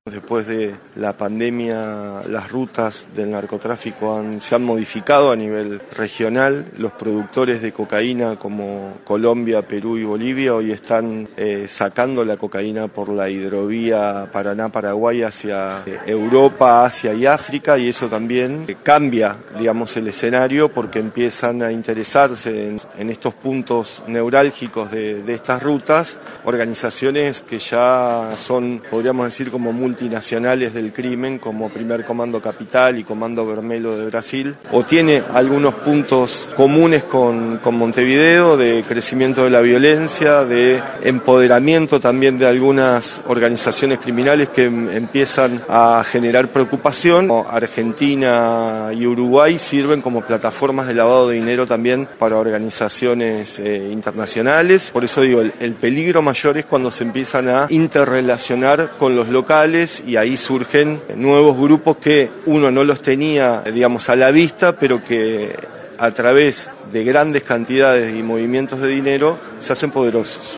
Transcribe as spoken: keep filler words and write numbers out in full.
Después de la pandemia, las rutas del narcotráfico han, se han modificado a nivel regional. Los productores de cocaína como Colombia, Perú y Bolivia hoy están eh, sacando la cocaína por la hidrovía Paraná-Paraguay hacia eh, Europa, Asia y África, y eso también eh, cambia, digamos, el escenario porque empiezan a interesarse en, en estos puntos neurálgicos de, de estas rutas organizaciones que ya son, podríamos decir, como multinacionales del crimen, como Primer Comando Capital y Comando Vermelho de Brasil, o tiene algunos puntos comunes con, con Montevideo, de crecimiento de la violencia, de empoderamiento también de algunas organizaciones criminales que empiezan a generar preocupación. Argentina y Uruguay sirven como plataformas de lavado de dinero también para organizaciones eh, internacionales. Por eso digo, el, el peligro mayor es cuando se empiezan a interrelacionar con los locales, y ahí surgen nuevos grupos que uno no los tenía, digamos, a la vista, pero que a través de grandes cantidades y movimientos de dinero se hacen poderosos.